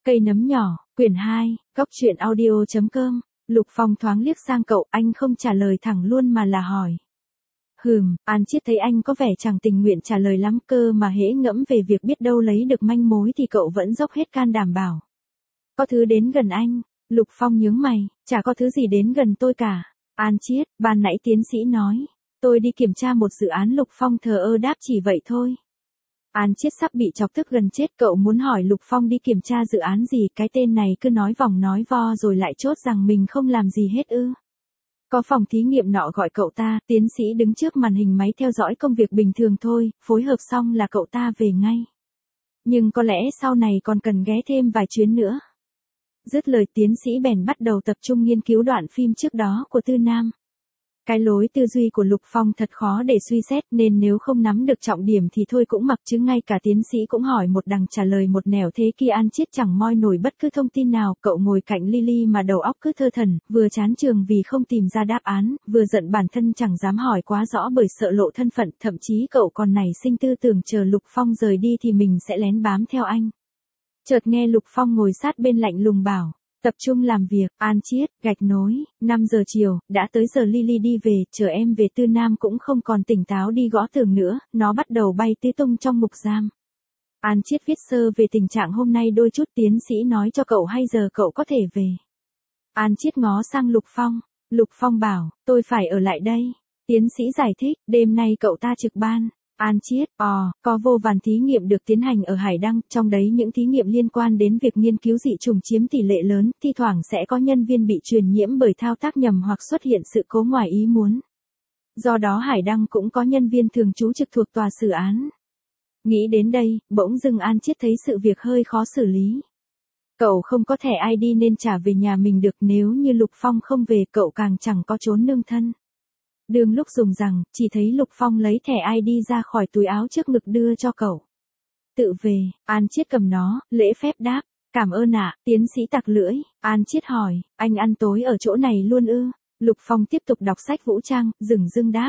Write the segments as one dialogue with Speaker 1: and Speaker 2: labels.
Speaker 1: Cây nấm nhỏ, quyển 2, góc truyện audio.com. Lục Phong thoáng liếc sang cậu, anh không trả lời thẳng luôn mà là hỏi. An Chiết thấy anh có vẻ chẳng tình nguyện trả lời lắm cơ mà hễ ngẫm về việc biết đâu lấy được manh mối thì cậu vẫn dốc hết can đảm bảo. Có thứ đến gần anh. Lục Phong nhướng mày, chả có thứ gì đến gần tôi cả. An Chiết, ban nãy tiến sĩ nói, tôi đi kiểm tra một dự án. Lục Phong thờ ơ đáp chỉ vậy thôi. An Chiết sắp bị chọc tức gần chết, cậu muốn hỏi Lục Phong đi kiểm tra dự án gì, cái tên này cứ nói vòng nói vo rồi lại chốt rằng mình không làm gì hết ư. Có phòng thí nghiệm nọ gọi cậu ta, tiến sĩ đứng trước màn hình máy theo dõi công việc bình thường thôi, phối hợp xong là cậu ta về ngay. Nhưng có lẽ sau này còn cần ghé thêm vài chuyến nữa. Dứt lời tiến sĩ bèn bắt đầu tập trung nghiên cứu đoạn phim trước đó của Tư Nam. Cái lối tư duy của Lục Phong thật khó để suy xét nên nếu không nắm được trọng điểm thì thôi cũng mặc, chứ ngay cả tiến sĩ cũng hỏi một đằng trả lời một nẻo thế kia. An Chiết chẳng moi nổi bất cứ thông tin nào, cậu ngồi cạnh Lily mà đầu óc cứ thơ thẩn, vừa chán trường vì không tìm ra đáp án, vừa giận bản thân chẳng dám hỏi quá rõ bởi sợ lộ thân phận, thậm chí cậu còn nảy sinh tư tưởng chờ Lục Phong rời đi thì mình sẽ lén bám theo anh. Chợt nghe Lục Phong ngồi sát bên lạnh lùng bảo. Tập trung làm việc. An Chiết, gạch nối, 5 giờ chiều, đã tới giờ Lily đi về, chờ em về. Tư Nam cũng không còn tỉnh táo đi gõ tường nữa, nó bắt đầu bay tứ tung trong ngục giam. An Chiết viết sơ về tình trạng hôm nay đôi chút, tiến sĩ nói cho cậu hay giờ cậu có thể về. An Chiết ngó sang Lục Phong. Lục Phong bảo, tôi phải ở lại đây. Tiến sĩ giải thích, đêm nay cậu ta trực ban. An Chiết, có vô vàn thí nghiệm được tiến hành ở Hải Đăng, trong đấy những thí nghiệm liên quan đến việc nghiên cứu dị trùng chiếm tỷ lệ lớn, thi thoảng sẽ có nhân viên bị truyền nhiễm bởi thao tác nhầm hoặc xuất hiện sự cố ngoài ý muốn. Do đó Hải Đăng cũng có nhân viên thường trú trực thuộc tòa xử án. Nghĩ đến đây, bỗng dưng An Chiết thấy sự việc hơi khó xử lý. Cậu không có thẻ ID nên trả về nhà mình được, nếu như Lục Phong không về cậu càng chẳng có chốn nương thân. Đường lúc dùng rằng, chỉ thấy Lục Phong lấy thẻ ID ra khỏi túi áo trước ngực đưa cho cậu. Tự về. An Chiết cầm nó, lễ phép đáp, cảm ơn ạ. Tiến sĩ tặc lưỡi. An Chiết hỏi, anh ăn tối ở chỗ này luôn ư? Lục Phong tiếp tục đọc sách vũ trang, dửng dưng đáp.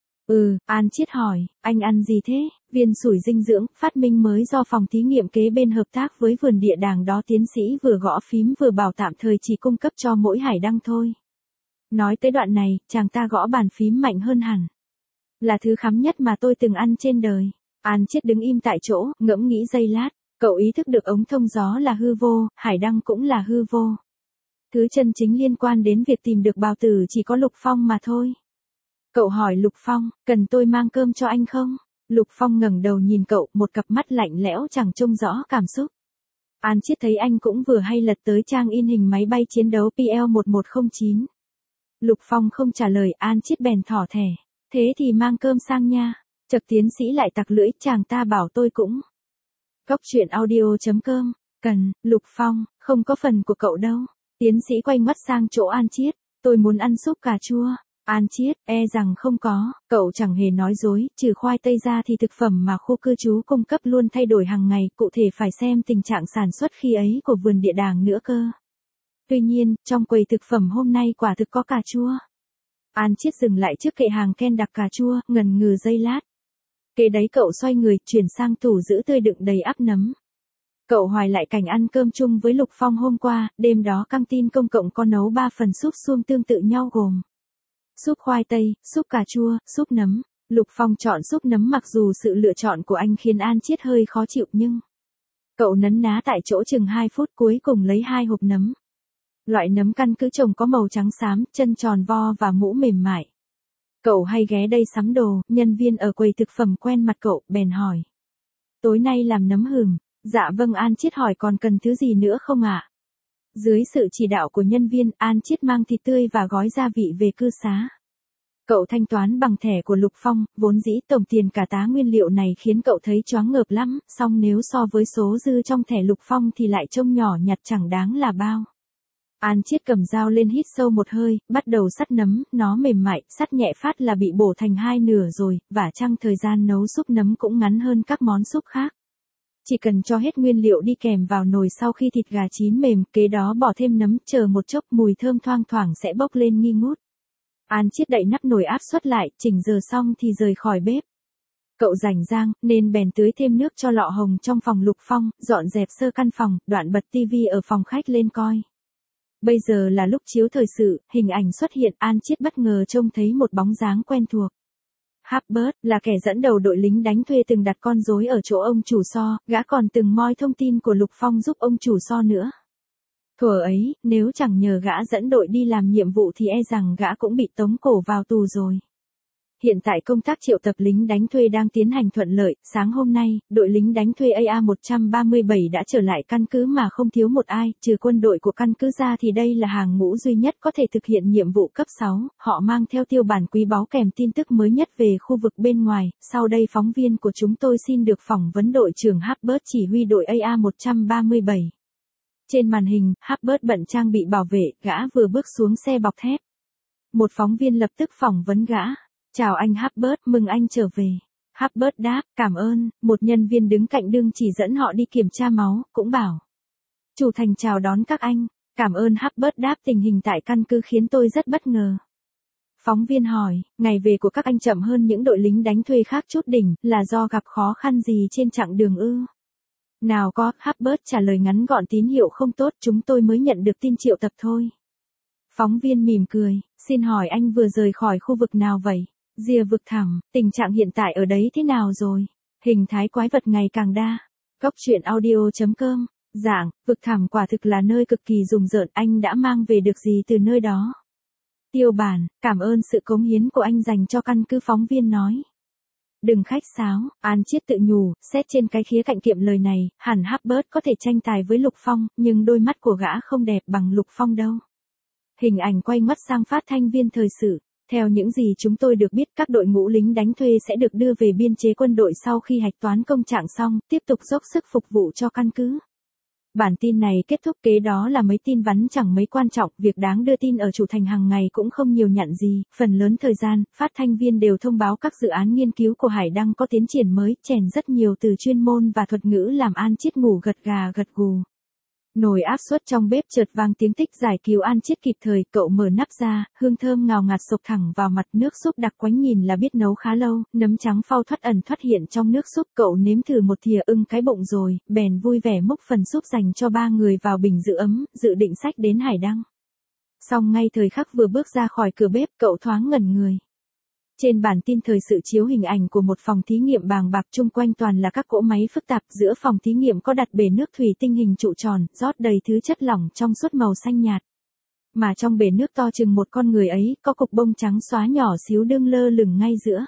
Speaker 1: An Chiết hỏi, anh ăn gì thế? Viên sủi dinh dưỡng, phát minh mới do phòng thí nghiệm kế bên hợp tác với vườn địa đàng đó. Tiến sĩ vừa gõ phím vừa bảo tạm thời chỉ cung cấp cho mỗi Hải Đăng thôi. Nói tới đoạn này, chàng ta gõ bàn phím mạnh hơn hẳn. Là thứ khắm nhất mà tôi từng ăn trên đời. An Chiết đứng im tại chỗ, ngẫm nghĩ giây lát. Cậu ý thức được ống thông gió là hư vô, Hải Đăng cũng là hư vô. Thứ chân chính liên quan đến việc tìm được bào tử chỉ có Lục Phong mà thôi. Cậu hỏi Lục Phong, cần tôi mang cơm cho anh không? Lục Phong ngẩng đầu nhìn cậu, một cặp mắt lạnh lẽo chẳng trông rõ cảm xúc. An Chiết thấy anh cũng vừa hay lật tới trang in hình máy bay chiến đấu PL-1109. Lục Phong không trả lời, An Chiết bèn thỏ thẻ. Thế thì mang cơm sang nha. Chợt tiến sĩ lại tặc lưỡi, chàng ta bảo tôi cũng. Góc truyện audio.com. Cần, Lục Phong, không có phần của cậu đâu. Tiến sĩ quay mắt sang chỗ An Chiết. Tôi muốn ăn súp cà chua. An Chiết, rằng không có. Cậu chẳng hề nói dối, trừ khoai tây ra thì thực phẩm mà khu cư trú cung cấp luôn thay đổi hàng ngày, cụ thể phải xem tình trạng sản xuất khi ấy của vườn địa đàng nữa cơ. Tuy nhiên, trong quầy thực phẩm hôm nay quả thực có cà chua. An Chiết dừng lại trước kệ hàng ken đặc cà chua, ngần ngừ giây lát. Kế đấy cậu xoay người, chuyển sang tủ giữ tươi đựng đầy ắp nấm. Cậu hoài lại cảnh ăn cơm chung với Lục Phong hôm qua, đêm đó căng tin công cộng có nấu 3 phần súp suông tương tự nhau gồm súp khoai tây, súp cà chua, súp nấm. Lục Phong chọn súp nấm mặc dù sự lựa chọn của anh khiến An Chiết hơi khó chịu nhưng cậu nấn ná tại chỗ chừng 2 phút cuối cùng lấy 2 hộp nấm. Loại nấm căn cứ trồng có màu trắng xám, chân tròn vo và mũ mềm mại. Cậu hay ghé đây sắm đồ, nhân viên ở quầy thực phẩm quen mặt cậu, bèn hỏi. Tối nay làm nấm hừng. Dạ vâng. An Chiết hỏi còn cần thứ gì nữa không ạ? Dưới sự chỉ đạo của nhân viên, An Chiết mang thịt tươi và gói gia vị về cư xá. Cậu thanh toán bằng thẻ của Lục Phong, vốn dĩ tổng tiền cả tá nguyên liệu này khiến cậu thấy choáng ngợp lắm, song nếu so với số dư trong thẻ Lục Phong thì lại trông nhỏ nhặt chẳng đáng là bao. An Chiết cầm dao lên hít sâu một hơi, bắt đầu sắt nấm, nó mềm mại, sắt nhẹ phát là bị bổ thành hai nửa rồi, vả chăng thời gian nấu súp nấm cũng ngắn hơn các món súp khác. Chỉ cần cho hết nguyên liệu đi kèm vào nồi sau khi thịt gà chín mềm, kế đó bỏ thêm nấm, chờ một chốc mùi thơm thoang thoảng sẽ bốc lên nghi ngút. An Chiết đậy nắp nồi áp suất lại, chỉnh giờ xong thì rời khỏi bếp. Cậu rảnh rang, nên bèn tưới thêm nước cho lọ hồng trong phòng Lục Phong, dọn dẹp sơ căn phòng, đoạn bật tivi ở phòng khách lên coi. Bây giờ là lúc chiếu thời sự, hình ảnh xuất hiện, An Chiết bất ngờ trông thấy một bóng dáng quen thuộc. Hubbard là kẻ dẫn đầu đội lính đánh thuê từng đặt con rối ở chỗ ông chủ So, gã còn từng moi thông tin của Lục Phong giúp ông chủ So nữa. Thuở ấy, nếu chẳng nhờ gã dẫn đội đi làm nhiệm vụ thì e rằng gã cũng bị tống cổ vào tù rồi. Hiện tại công tác triệu tập lính đánh thuê đang tiến hành thuận lợi, sáng hôm nay, đội lính đánh thuê AA137 đã trở lại căn cứ mà không thiếu một ai, trừ quân đội của căn cứ ra thì đây là hàng ngũ duy nhất có thể thực hiện nhiệm vụ cấp 6, họ mang theo tiêu bản quý báu kèm tin tức mới nhất về khu vực bên ngoài, sau đây phóng viên của chúng tôi xin được phỏng vấn đội trưởng Hubbard chỉ huy đội AA137. Trên màn hình, Hubbard bận trang bị bảo vệ, gã vừa bước xuống xe bọc thép. Một phóng viên lập tức phỏng vấn gã. Chào anh Hubbard, mừng anh trở về. Hubbard đáp, cảm ơn, một nhân viên đứng cạnh đường chỉ dẫn họ đi kiểm tra máu, cũng bảo. Chủ thành chào đón các anh, cảm ơn Hubbard đáp tình hình tại căn cứ khiến tôi rất bất ngờ. Phóng viên hỏi, ngày về của các anh chậm hơn những đội lính đánh thuê khác chút đỉnh, là do gặp khó khăn gì trên chặng đường ư? Nào có, Hubbard trả lời ngắn gọn tín hiệu không tốt, chúng tôi mới nhận được tin triệu tập thôi. Phóng viên mỉm cười, xin hỏi anh vừa rời khỏi khu vực nào vậy? Rìa vực thẳm, tình trạng hiện tại ở đấy thế nào rồi? Hình thái quái vật ngày càng đa. Góc truyện audio.com. Dạng, vực thẳm quả thực là nơi cực kỳ rùng rợn, anh đã mang về được gì từ nơi đó? Tiêu Bản, cảm ơn sự cống hiến của anh dành cho căn cứ, phóng viên nói. Đừng khách sáo, An Chiết tự nhủ, xét trên cái khía cạnh kiệm lời này, hẳn Hubbard có thể tranh tài với Lục Phong, nhưng đôi mắt của gã không đẹp bằng Lục Phong đâu. Hình ảnh quay ngoắt sang phát thanh viên thời sự. Theo những gì chúng tôi được biết, các đội ngũ lính đánh thuê sẽ được đưa về biên chế quân đội sau khi hạch toán công trạng xong, tiếp tục dốc sức phục vụ cho căn cứ. Bản tin này kết thúc, kế đó là mấy tin vắn chẳng mấy quan trọng, việc đáng đưa tin ở chủ thành hàng ngày cũng không nhiều nhặn gì, phần lớn thời gian, phát thanh viên đều thông báo các dự án nghiên cứu của Hải Đăng có tiến triển mới, chèn rất nhiều từ chuyên môn và thuật ngữ làm An Chiết ngủ gật gà gật gù. Nồi áp suất trong bếp chợt vang tiếng tích, giải cứu An Chiết kịp thời, cậu mở nắp ra, hương thơm ngào ngạt sộc thẳng vào mặt, nước súp đặc quánh nhìn là biết nấu khá lâu, nấm trắng phao thoắt ẩn thoắt hiện trong nước súp, cậu nếm thử một thìa ưng cái bụng rồi, bèn vui vẻ múc phần súp dành cho 3 người vào bình giữ ấm, dự định xách đến Hải Đăng. Song ngay thời khắc vừa bước ra khỏi cửa bếp, cậu thoáng ngẩn người. Trên bản tin thời sự chiếu hình ảnh của một phòng thí nghiệm bàng bạc, chung quanh toàn là các cỗ máy phức tạp, giữa phòng thí nghiệm có đặt bể nước thủy tinh hình trụ tròn, rót đầy thứ chất lỏng trong suốt màu xanh nhạt. Mà trong bể nước to chừng một con người ấy, có cục bông trắng xóa nhỏ xíu đương lơ lửng ngay giữa.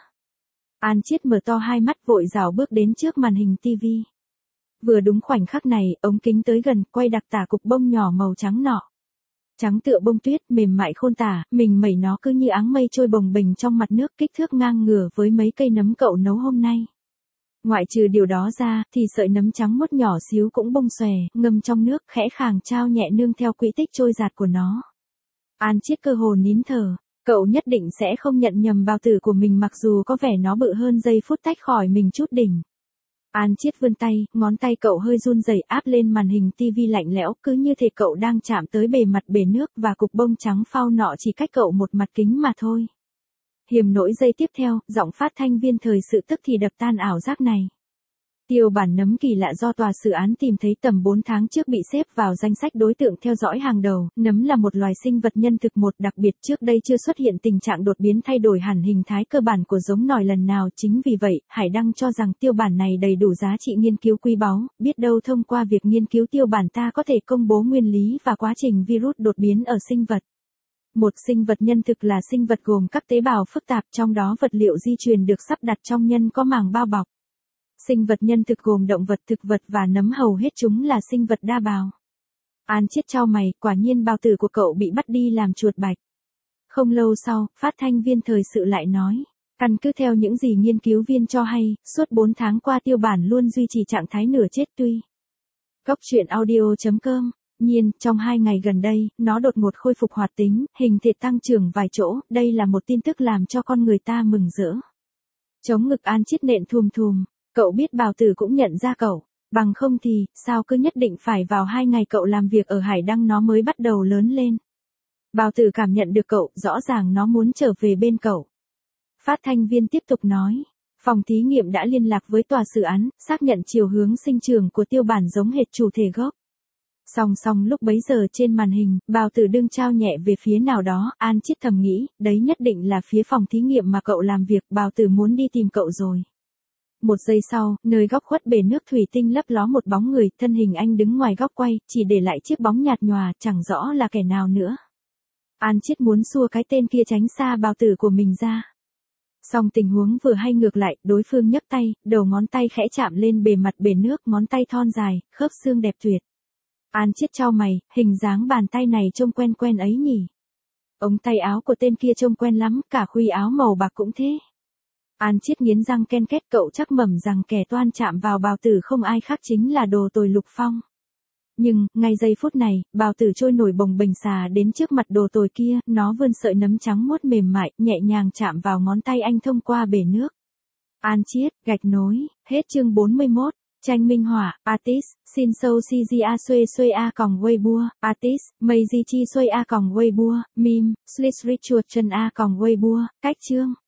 Speaker 1: An Chiết mở to hai mắt vội rảo bước đến trước màn hình tivi. Vừa đúng khoảnh khắc này, ống kính tới gần, quay đặc tả cục bông nhỏ màu trắng nọ. Trắng tựa bông tuyết, mềm mại khôn tả, mình mẩy nó cứ như áng mây trôi bồng bềnh trong mặt nước, kích thước ngang ngửa với mấy cây nấm cậu nấu hôm nay. Ngoại trừ điều đó ra, thì sợi nấm trắng mốt nhỏ xíu cũng bông xòe, ngâm trong nước, khẽ khàng trao nhẹ nương theo quỹ tích trôi dạt của nó. An Chiết cơ hồ nín thở, cậu nhất định sẽ không nhận nhầm bao tử của mình mặc dù có vẻ nó bự hơn giây phút tách khỏi mình chút đỉnh. An Chiết vươn tay, ngón tay cậu hơi run rẩy áp lên màn hình tivi lạnh lẽo, cứ như thể cậu đang chạm tới bề mặt bể nước và cục bông trắng phao nọ chỉ cách cậu một mặt kính mà thôi. Hiểm nỗi giây tiếp theo, giọng phát thanh viên thời sự tức thì đập tan ảo giác này. Tiêu Bản nấm kỳ lạ do tòa xử án tìm thấy tầm 4 tháng trước bị xếp vào danh sách đối tượng theo dõi hàng đầu. Nấm là một loài sinh vật nhân thực một đặc biệt, trước đây chưa xuất hiện tình trạng đột biến thay đổi hẳn hình thái cơ bản của giống nòi lần nào. Chính vì vậy, Hải Đăng cho rằng tiêu bản này đầy đủ giá trị nghiên cứu quý báu, biết đâu thông qua việc nghiên cứu tiêu bản ta có thể công bố nguyên lý và quá trình virus đột biến ở sinh vật. Một sinh vật nhân thực là sinh vật gồm các tế bào phức tạp, trong đó vật liệu di truyền được sắp đặt trong nhân có màng bao bọc. Sinh vật nhân thực gồm động vật, thực vật và nấm, hầu hết chúng là sinh vật đa bào. An Chiết chau mày, quả nhiên bào tử của cậu bị bắt đi làm chuột bạch. Không lâu sau, phát thanh viên thời sự lại nói, căn cứ theo những gì nghiên cứu viên cho hay, suốt 4 tháng qua tiêu bản luôn duy trì trạng thái nửa chết tuy. Góc truyện audio.com. Nhiên, trong 2 ngày gần đây, nó đột ngột khôi phục hoạt tính, hình thể tăng trưởng vài chỗ, đây là một tin tức làm cho con người ta mừng rỡ. Chống ngực An Chiết nện thùm thùm, cậu biết bào tử cũng nhận ra cậu, bằng không thì, sao cứ nhất định phải vào 2 ngày cậu làm việc ở Hải Đăng nó mới bắt đầu lớn lên. Bào tử cảm nhận được cậu, rõ ràng nó muốn trở về bên cậu. Phát thanh viên tiếp tục nói, Phòng thí nghiệm đã liên lạc với tòa xử án, xác nhận chiều hướng sinh trưởng của tiêu bản giống hệt chủ thể gốc. Song song lúc bấy giờ trên màn hình, Bào Tử đương trao nhẹ về phía nào đó, An Chiết thầm nghĩ, đấy nhất định là phía phòng thí nghiệm mà cậu làm việc, Bào Tử muốn đi tìm cậu rồi. Một giây sau, nơi góc khuất bể nước thủy tinh lấp ló một bóng người, thân hình anh đứng ngoài góc quay, chỉ để lại chiếc bóng nhạt nhòa, chẳng rõ là kẻ nào nữa. An Chiết muốn xua cái tên kia tránh xa Bào Tử của mình ra. Song tình huống vừa hay ngược lại, đối phương nhấc tay, đầu ngón tay khẽ chạm lên bề mặt bể nước, ngón tay thon dài, khớp xương đẹp tuyệt. An Chiết chau mày, hình dáng bàn tay này trông quen quen ấy nhỉ. Ống tay áo của tên kia trông quen lắm, cả khuy áo màu bạc cũng thế. An Chiết nghiến răng ken két, cậu chắc mẩm rằng kẻ toan chạm vào Bào Tử không ai khác chính là đồ tồi Lục Phong. Nhưng, ngay giây phút này, Bào Tử trôi nổi bồng bềnh xà đến trước mặt đồ tồi kia, nó vươn sợi nấm trắng muốt mềm mại, nhẹ nhàng chạm vào ngón tay anh thông qua bể nước. An Chiết, gạch nối, hết chương 41. Tranh minh họa, artist, xin sâu CG A xuê xuê A còng Weibo, artist, mây di chi xuê A còng Weibo, meme, slit chuột chân A còng Weibo, cách chương.